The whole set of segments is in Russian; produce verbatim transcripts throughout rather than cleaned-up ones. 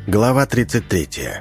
Глава тридцать третья.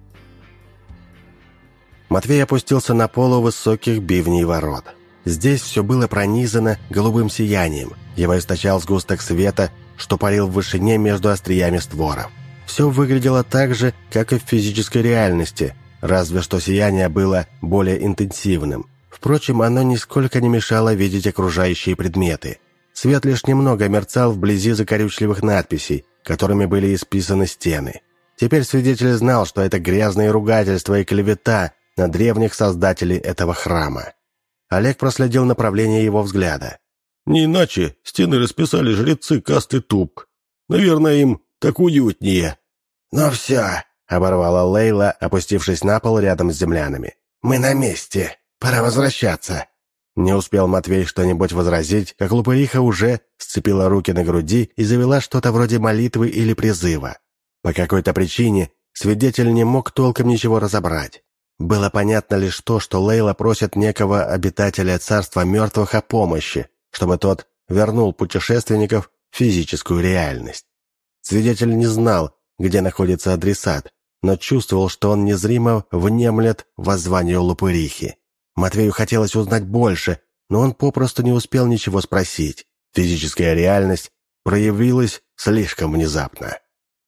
Матвей опустился на полу высоких бивней ворот. Здесь все было пронизано голубым сиянием. Его источал сгусток света, что парил в вышине между остриями створов. Все выглядело так же, как и в физической реальности, разве что сияние было более интенсивным. Впрочем, оно нисколько не мешало видеть окружающие предметы. Свет лишь немного мерцал вблизи закорючливых надписей, которыми были исписаны стены. Теперь свидетель знал, что это грязные ругательства и клевета на древних создателей этого храма. Олег проследил направление его взгляда. «Не иначе стены расписали жрецы касты Туб. Наверное, им так уютнее». «Ну все», — оборвала Лейла, опустившись на пол рядом с землянами. «Мы на месте. Пора возвращаться». Не успел Матвей что-нибудь возразить, как Лупыриха уже сцепила руки на груди и завела что-то вроде молитвы или призыва. По какой-то причине свидетель не мог толком ничего разобрать. Было понятно лишь то, что Лейла просит некого обитателя царства мертвых о помощи, чтобы тот вернул путешественников в физическую реальность. Свидетель не знал, где находится адресат, но чувствовал, что он незримо внемлет воззванию Лупырихи. Матвею хотелось узнать больше, но он попросту не успел ничего спросить. Физическая реальность проявилась слишком внезапно.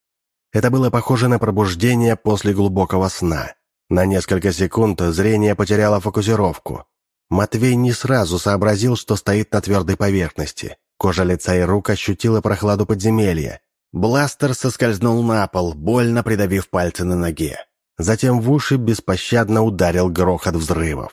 Это было похоже на пробуждение после глубокого сна. На несколько секунд зрение потеряло фокусировку. Матвей не сразу сообразил, что стоит на твердой поверхности. Кожа лица и рук ощутила прохладу подземелья. Бластер соскользнул на пол, больно придавив пальцы на ноге. Затем в уши беспощадно ударил грохот взрывов.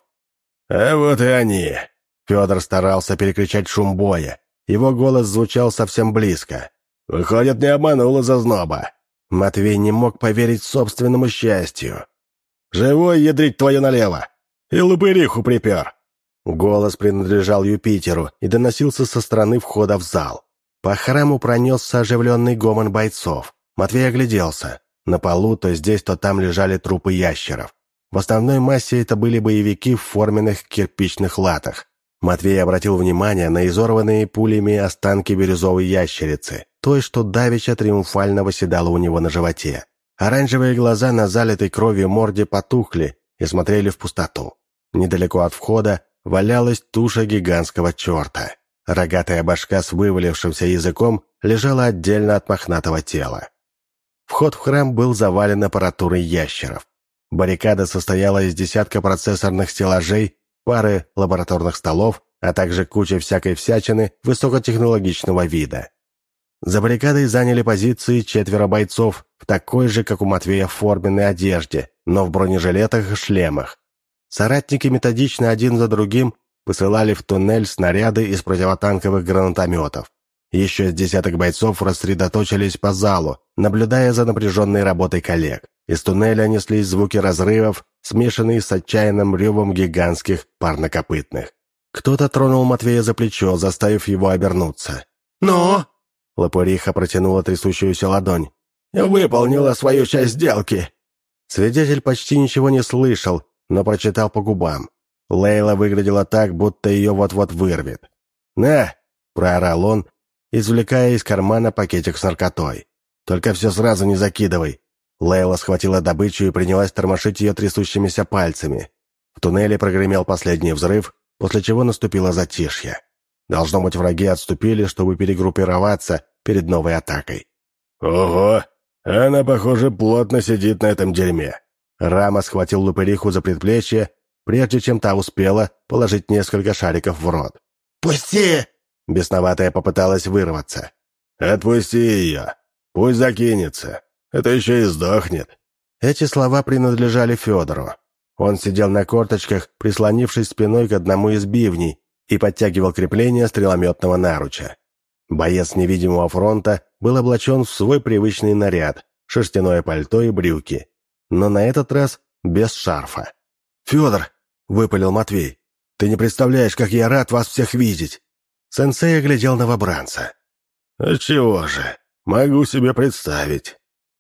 «А вот и они!» Федор старался перекричать шум боя. Его голос звучал совсем близко. «Выходит, не обманула зазноба». Матвей не мог поверить собственному счастью. «Живой, ядрить твою налево! И Лупыриху припер!» Голос принадлежал Юпитеру и доносился со стороны входа в зал. По храму пронесся оживленный гомон бойцов. Матвей огляделся. На полу то здесь, то там лежали трупы ящеров. В основной массе это были боевики в форменных кирпичных латах. Матвей обратил внимание на изорванные пулями останки бирюзовой ящерицы, той, что давеча триумфально восседала у него на животе. Оранжевые глаза на залитой кровью морде потухли и смотрели в пустоту. Недалеко от входа валялась туша гигантского черта. Рогатая башка с вывалившимся языком лежала отдельно от мохнатого тела. Вход в храм был завален аппаратурой ящеров. Баррикада состояла из десятка процессорных стеллажей, пары лабораторных столов, а также кучи всякой всячины высокотехнологичного вида. За баррикадой заняли позиции четверо бойцов в такой же, как у Матвея, форменной одежде, но в бронежилетах и шлемах. Соратники методично один за другим посылали в туннель снаряды из противотанковых гранатометов. Еще с десяток бойцов рассредоточились по залу, наблюдая за напряженной работой коллег. Из туннеля неслись звуки разрывов, смешанные с отчаянным ревом гигантских парнокопытных. Кто-то тронул Матвея за плечо, заставив его обернуться. «Но?» Лопуриха протянула трясущуюся ладонь. «Выполнила свою часть сделки!» Свидетель почти ничего не слышал, но прочитал по губам. Лейла выглядела так, будто ее вот-вот вырвет. «На!» — проорал он, извлекая из кармана пакетик с наркотой. «Только все сразу не закидывай!» Лейла схватила добычу и принялась тормошить ее трясущимися пальцами. В туннеле прогремел последний взрыв, после чего наступило затишье. Должно быть, враги отступили, чтобы перегруппироваться перед новой атакой. «Ого! Она, похоже, плотно сидит на этом дерьме!» Рама схватил Лупыриху за предплечье, прежде чем та успела положить несколько шариков в рот. «Пусти!» Бесноватая попыталась вырваться. «Отпусти ее! Пусть закинется! Это еще и сдохнет!» Эти слова принадлежали Федору. Он сидел на корточках, прислонившись спиной к одному из бивней, и подтягивал крепление стрелометного наруча. Боец невидимого фронта был облачен в свой привычный наряд, шерстяное пальто и брюки, но на этот раз без шарфа. «Федор!» — выпалил Матвей. «Ты не представляешь, как я рад вас всех видеть!» Сенсей оглядел новобранца. «А чего же? Могу себе представить!»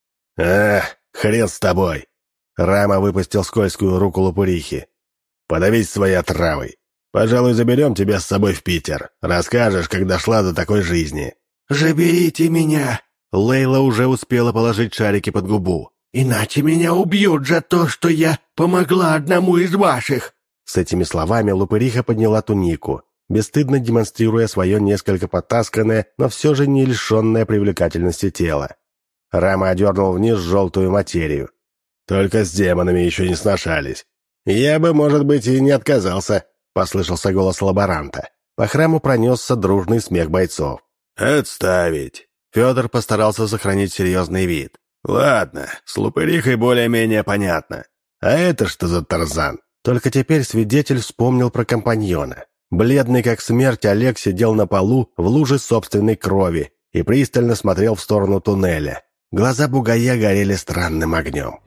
«А, хрен с тобой!» Рама выпустил скользкую руку Лупырихи. «Подавись своей отравой! Пожалуй, заберем тебя с собой в Питер. Расскажешь, как дошла до такой жизни». «Заберите меня!» Лейла уже успела положить шарики под губу. «Иначе меня убьют за то, что я помогла одному из ваших!» С этими словами Лупыриха подняла тунику, бесстыдно демонстрируя свое несколько потасканное, но все же не лишенное привлекательности тело. Рама одернул вниз желтую материю. «Только с демонами еще не сношались. Я бы, может быть, и не отказался», — послышался голос лаборанта. По храму пронесся дружный смех бойцов. «Отставить!» Федор постарался сохранить серьезный вид. «Ладно, с Лупырихой более-менее понятно. А это что за тарзан?» Только теперь свидетель вспомнил про компаньона. Бледный как смерть, Олег сидел на полу в луже собственной крови и пристально смотрел в сторону туннеля. Глаза бугая горели странным огнем.